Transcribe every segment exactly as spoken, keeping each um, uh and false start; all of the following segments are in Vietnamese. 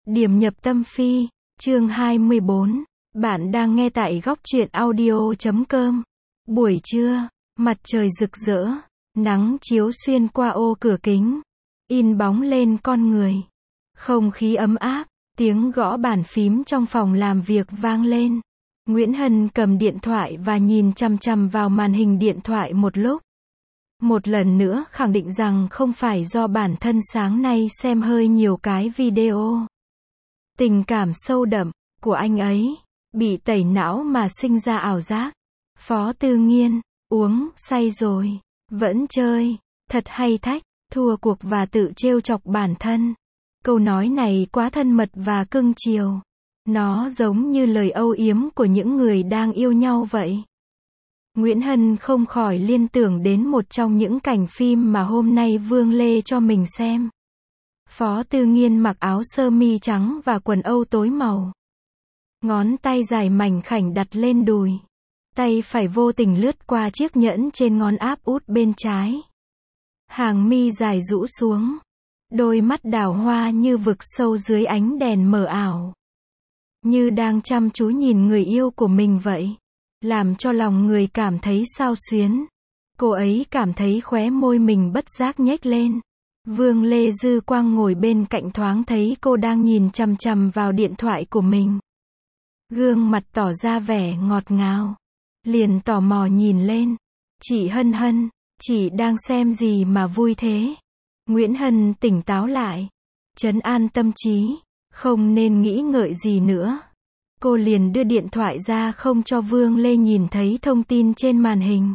Điểm nhập tâm phi, chương hai mươi bốn. Bạn đang nghe tại góc truyện audio chấm com. Buổi trưa, mặt trời rực rỡ, nắng chiếu xuyên qua ô cửa kính, in bóng lên con người. Không khí ấm áp, tiếng gõ bàn phím trong phòng làm việc vang lên. Nguyễn Hân cầm điện thoại và nhìn chằm chằm vào màn hình điện thoại một lúc. Một lần nữa khẳng định rằng không phải do bản thân sáng nay xem hơi nhiều cái video. Tình cảm sâu đậm của anh ấy bị tẩy não mà sinh ra ảo giác. Phó Tư Nghiên, uống say rồi, vẫn chơi, thật hay thách, thua cuộc và tự trêu chọc bản thân. Câu nói này quá thân mật và cưng chiều. Nó giống như lời âu yếm của những người đang yêu nhau vậy. Nguyễn Hân không khỏi liên tưởng đến một trong những cảnh phim mà hôm nay Vương Lê cho mình xem. Phó Tư Nghiên mặc áo sơ mi trắng và quần âu tối màu. Ngón tay dài mảnh khảnh đặt lên đùi. Tay phải vô tình lướt qua chiếc nhẫn trên ngón áp út bên trái. Hàng mi dài rũ xuống. Đôi mắt đào hoa như vực sâu dưới ánh đèn mờ ảo. Như đang chăm chú nhìn người yêu của mình vậy. Làm cho lòng người cảm thấy xao xuyến. Cô ấy cảm thấy khóe môi mình bất giác nhếch lên. Vương Lê dư quang ngồi bên cạnh thoáng thấy cô đang nhìn chằm chằm vào điện thoại của mình. Gương mặt tỏ ra vẻ ngọt ngào. Liền tò mò nhìn lên. Chị Hân Hân, chị đang xem gì mà vui thế? Nguyễn Hân tỉnh táo lại. Trấn an tâm trí. Không nên nghĩ ngợi gì nữa. Cô liền đưa điện thoại ra không cho Vương Lê nhìn thấy thông tin trên màn hình.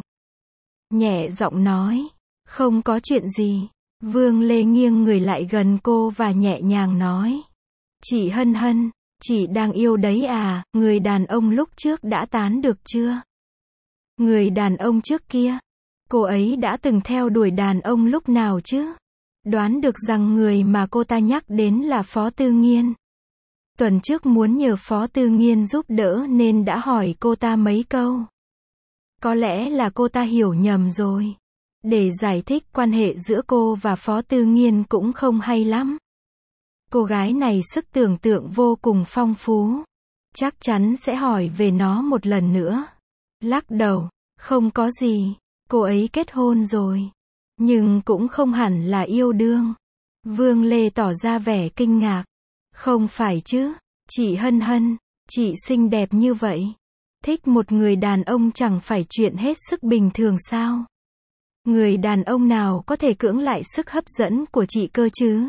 Nhẹ giọng nói. Không có chuyện gì. Vương Lê nghiêng người lại gần cô và nhẹ nhàng nói. Chị Hân Hân, chị đang yêu đấy à, người đàn ông lúc trước đã tán được chưa? Người đàn ông trước kia? Cô ấy đã từng theo đuổi đàn ông lúc nào chứ? Đoán được rằng người mà cô ta nhắc đến là Phó Tư Nghiên. Tuần trước muốn nhờ Phó Tư Nghiên giúp đỡ nên đã hỏi cô ta mấy câu. Có lẽ là cô ta hiểu nhầm rồi. Để giải thích quan hệ giữa cô và Phó Tư Nghiên cũng không hay lắm. Cô gái này sức tưởng tượng vô cùng phong phú. Chắc chắn sẽ hỏi về nó một lần nữa. Lắc đầu, không có gì. Cô ấy kết hôn rồi. Nhưng cũng không hẳn là yêu đương. Vương Lê tỏ ra vẻ kinh ngạc. Không phải chứ, chị Hân Hân, chị xinh đẹp như vậy. Thích một người đàn ông chẳng phải chuyện hết sức bình thường sao? Người đàn ông nào có thể cưỡng lại sức hấp dẫn của chị cơ chứ?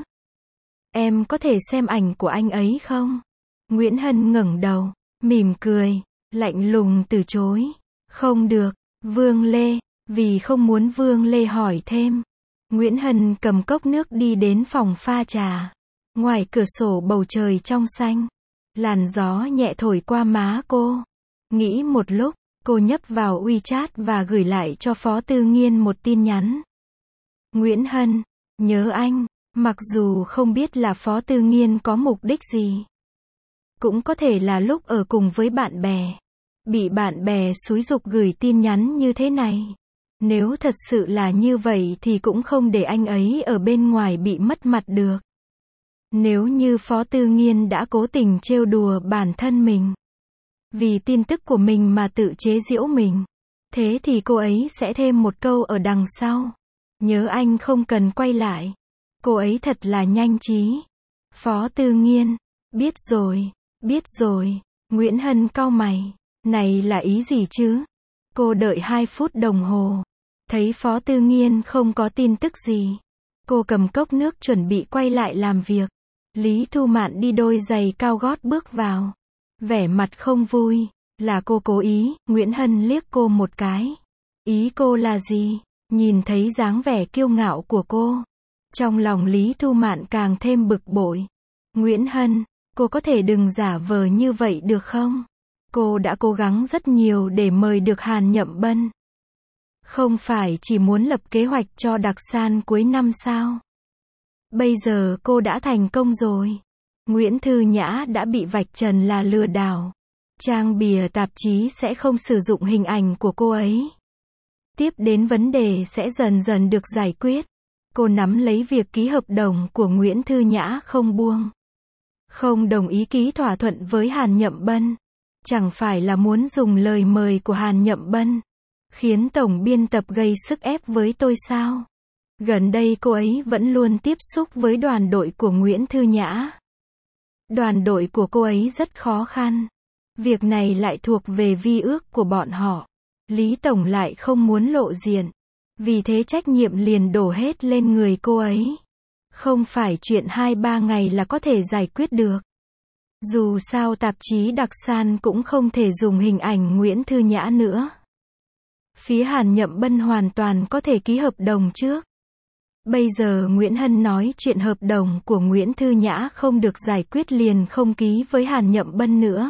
Em có thể xem ảnh của anh ấy không? Nguyễn Hân ngẩng đầu, mỉm cười, lạnh lùng từ chối. Không được, Vương Lê, vì không muốn Vương Lê hỏi thêm. Nguyễn Hân cầm cốc nước đi đến phòng pha trà. Ngoài cửa sổ bầu trời trong xanh. Làn gió nhẹ thổi qua má cô. Nghĩ một lúc, cô nhấp vào WeChat và gửi lại cho Phó Tư Nghiên một tin nhắn. Nguyễn Hân, nhớ anh, mặc dù không biết là Phó Tư Nghiên có mục đích gì. Cũng có thể là lúc ở cùng với bạn bè. Bị bạn bè xúi giục gửi tin nhắn như thế này. Nếu thật sự là như vậy thì cũng không để anh ấy ở bên ngoài bị mất mặt được. Nếu như Phó Tư Nghiên đã cố tình trêu đùa bản thân mình. Vì tin tức của mình mà tự chế giễu mình. Thế thì cô ấy sẽ thêm một câu ở đằng sau. Nhớ anh không cần quay lại. Cô ấy thật là nhanh trí. Phó Tư Nghiên. Biết rồi, biết rồi. Nguyễn Hân cau mày. Này là ý gì chứ? Cô đợi hai phút đồng hồ. Thấy Phó Tư Nghiên không có tin tức gì. Cô cầm cốc nước chuẩn bị quay lại làm việc. Lý Thu Mạn đi đôi giày cao gót bước vào. Vẻ mặt không vui. Là cô cố ý. Nguyễn Hân liếc cô một cái. Ý cô là gì? Nhìn thấy dáng vẻ kiêu ngạo của cô. Trong lòng Lý Thu Mạn càng thêm bực bội. Nguyễn Hân, cô có thể đừng giả vờ như vậy được không? Cô đã cố gắng rất nhiều để mời được Hàn Nhậm Bân. Không phải chỉ muốn lập kế hoạch cho đặc san cuối năm sao? Bây giờ cô đã thành công rồi. Nguyễn Thư Nhã đã bị vạch trần là lừa đảo. Trang bìa tạp chí sẽ không sử dụng hình ảnh của cô ấy. Tiếp đến vấn đề sẽ dần dần được giải quyết. Cô nắm lấy việc ký hợp đồng của Nguyễn Thư Nhã không buông. không đồng ý ký thỏa thuận với Hàn Nhậm Bân. Chẳng phải là muốn dùng lời mời của Hàn Nhậm Bân, khiến tổng biên tập gây sức ép với tôi sao? Gần đây cô ấy vẫn luôn tiếp xúc với đoàn đội của Nguyễn Thư Nhã. Đoàn đội của cô ấy rất khó khăn. Việc này lại thuộc về vi ước của bọn họ. Lý Tổng lại không muốn lộ diện. Vì thế trách nhiệm liền đổ hết lên người cô ấy. Không phải chuyện hai ba ngày là có thể giải quyết được. Dù sao tạp chí Đặc San cũng không thể dùng hình ảnh Nguyễn Thư Nhã nữa. Phía Hàn Nhậm Bân hoàn toàn có thể ký hợp đồng trước. Bây giờ Nguyễn Hân nói chuyện hợp đồng của Nguyễn Thư Nhã không được giải quyết liền không ký với Hàn Nhậm Bân nữa.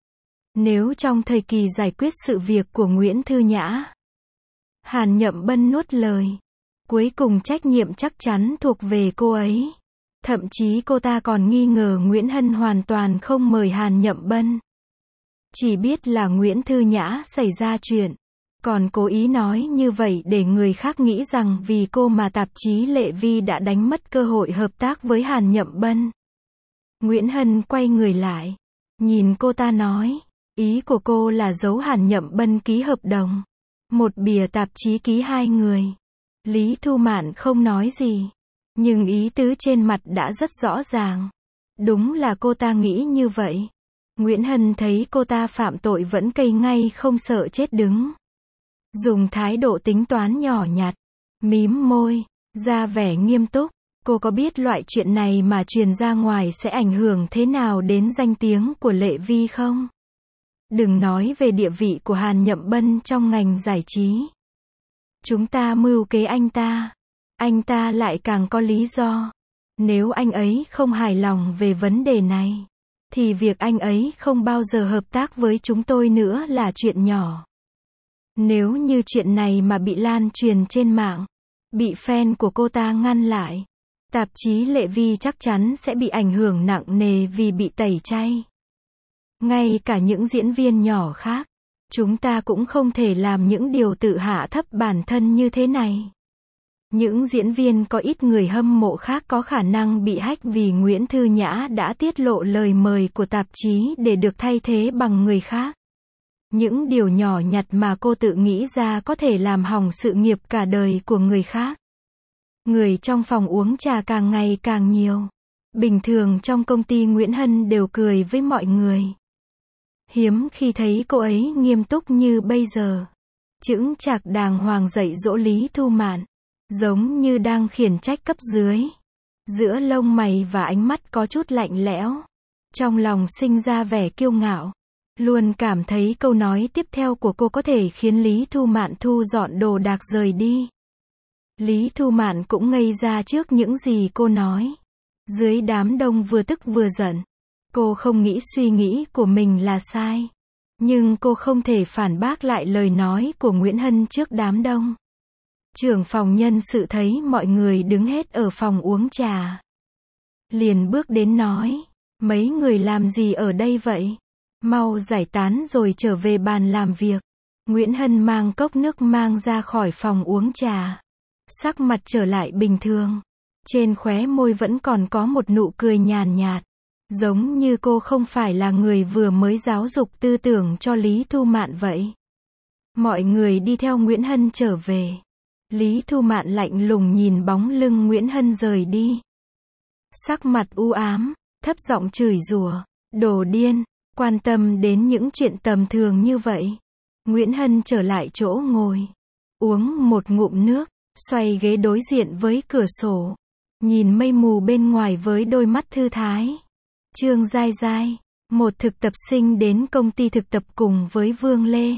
Nếu trong thời kỳ giải quyết sự việc của Nguyễn Thư Nhã, Hàn Nhậm Bân nuốt lời, cuối cùng trách nhiệm chắc chắn thuộc về cô ấy. Thậm chí cô ta còn nghi ngờ Nguyễn Hân hoàn toàn không mời Hàn Nhậm Bân. Chỉ biết là Nguyễn Thư Nhã xảy ra chuyện, còn cố ý nói như vậy để người khác nghĩ rằng vì cô mà tạp chí Lệ Vi đã đánh mất cơ hội hợp tác với Hàn Nhậm Bân. Nguyễn Hân quay người lại, nhìn cô ta nói, ý của cô là giấu Hàn Nhậm Bân ký hợp đồng. Một bìa tạp chí ký hai người. Lý Thu Mạn không nói gì, nhưng ý tứ trên mặt đã rất rõ ràng. Đúng là cô ta nghĩ như vậy. Nguyễn Hân thấy cô ta phạm tội vẫn cây ngay không sợ chết đứng. Dùng thái độ tính toán nhỏ nhặt, mím môi, ra vẻ nghiêm túc. Cô có biết loại chuyện này mà truyền ra ngoài sẽ ảnh hưởng thế nào đến danh tiếng của Lệ Vi không? Đừng nói về địa vị của Hàn Nhậm Bân trong ngành giải trí. Chúng ta mưu kế anh ta. Anh ta lại càng có lý do. Nếu anh ấy không hài lòng về vấn đề này, thì việc anh ấy không bao giờ hợp tác với chúng tôi nữa là chuyện nhỏ. Nếu như chuyện này mà bị lan truyền trên mạng, bị fan của cô ta ngăn lại, tạp chí Lệ Vi chắc chắn sẽ bị ảnh hưởng nặng nề vì bị tẩy chay. Ngay cả những diễn viên nhỏ khác, chúng ta cũng không thể làm những điều tự hạ thấp bản thân như thế này. Những diễn viên có ít người hâm mộ khác có khả năng bị hack vì Nguyễn Thư Nhã đã tiết lộ lời mời của tạp chí để được thay thế bằng người khác. Những điều nhỏ nhặt mà cô tự nghĩ ra có thể làm hỏng sự nghiệp cả đời của người khác. Người trong phòng uống trà càng ngày càng nhiều. Bình thường trong công ty Nguyễn Hân đều cười với mọi người. Hiếm khi thấy cô ấy nghiêm túc như bây giờ. Chững chạc đàng hoàng dạy dỗ Lý Thu Mạn, giống như đang khiển trách cấp dưới. Giữa lông mày và ánh mắt có chút lạnh lẽo. Trong lòng sinh ra vẻ kiêu ngạo. Luôn cảm thấy câu nói tiếp theo của cô có thể khiến Lý Thu Mạn thu dọn đồ đạc rời đi. Lý Thu Mạn cũng ngây ra trước những gì cô nói. Dưới đám đông vừa tức vừa giận. Cô không nghĩ suy nghĩ của mình là sai. Nhưng cô không thể phản bác lại lời nói của Nguyễn Hân trước đám đông. Trưởng phòng nhân sự thấy mọi người đứng hết ở phòng uống trà. Liền bước đến nói, mấy người làm gì ở đây vậy? Mau giải tán rồi trở về bàn làm việc. Nguyễn Hân mang cốc nước mang ra khỏi phòng uống trà. Sắc mặt trở lại bình thường. Trên khóe môi vẫn còn có một nụ cười nhàn nhạt. Giống như cô không phải là người vừa mới giáo dục tư tưởng cho Lý Thu Mạn vậy. Mọi người đi theo Nguyễn Hân trở về. Lý Thu Mạn lạnh lùng nhìn bóng lưng Nguyễn Hân rời đi. Sắc mặt u ám, thấp giọng chửi rủa, đồ điên, quan tâm đến những chuyện tầm thường như vậy. Nguyễn Hân trở lại chỗ ngồi, uống một ngụm nước, xoay ghế đối diện với cửa sổ, nhìn mây mù bên ngoài với đôi mắt thư thái. Trương Giai Giai, một thực tập sinh đến công ty thực tập cùng với Vương Lê.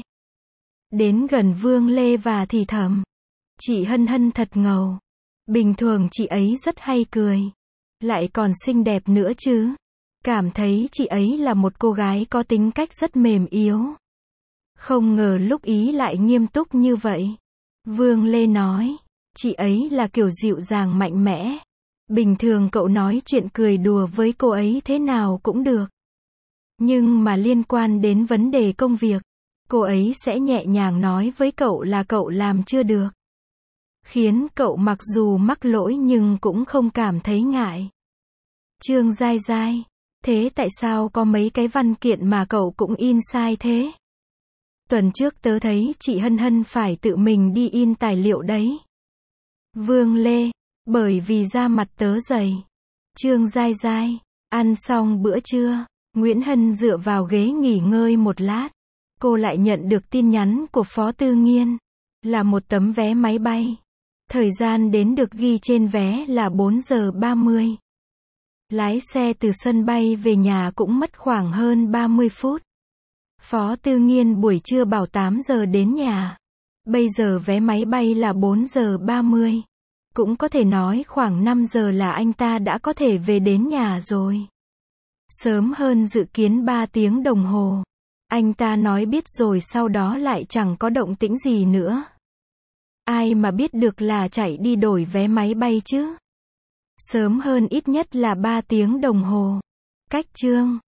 Đến gần Vương Lê và thì thầm, chị Hân Hân thật ngầu. Bình thường chị ấy rất hay cười, lại còn xinh đẹp nữa chứ. Cảm thấy chị ấy là một cô gái có tính cách rất mềm yếu. Không ngờ lúc ý lại nghiêm túc như vậy. Vương Lê nói, chị ấy là kiểu dịu dàng mạnh mẽ. Bình thường cậu nói chuyện cười đùa với cô ấy thế nào cũng được. Nhưng mà liên quan đến vấn đề công việc, cô ấy sẽ nhẹ nhàng nói với cậu là cậu làm chưa được. Khiến cậu mặc dù mắc lỗi nhưng cũng không cảm thấy ngại. Trương Giai Giai, Thế tại sao có mấy cái văn kiện mà cậu cũng in sai thế? Tuần trước tớ thấy chị Hân Hân phải tự mình đi in tài liệu đấy. Vương Lê, bởi vì da mặt tớ dày. Trương Giai Giai, ăn xong bữa trưa, Nguyễn Hân dựa vào ghế nghỉ ngơi một lát. Cô lại nhận được tin nhắn của Phó Tư Nghiên, là một tấm vé máy bay. Thời gian đến được ghi trên vé là bốn giờ ba mươi. Lái xe từ sân bay về nhà cũng mất khoảng hơn ba mươi phút. Phó Tư Nghiên buổi trưa bảo tám giờ đến nhà. Bây giờ vé máy bay là bốn giờ ba mươi. Cũng có thể nói khoảng năm giờ là anh ta đã có thể về đến nhà rồi. Sớm hơn dự kiến ba tiếng đồng hồ. Anh ta nói biết rồi sau đó lại chẳng có động tĩnh gì nữa. Ai mà biết được là chạy đi đổi vé máy bay chứ? Sớm hơn ít nhất là ba tiếng đồng hồ. Cách Trương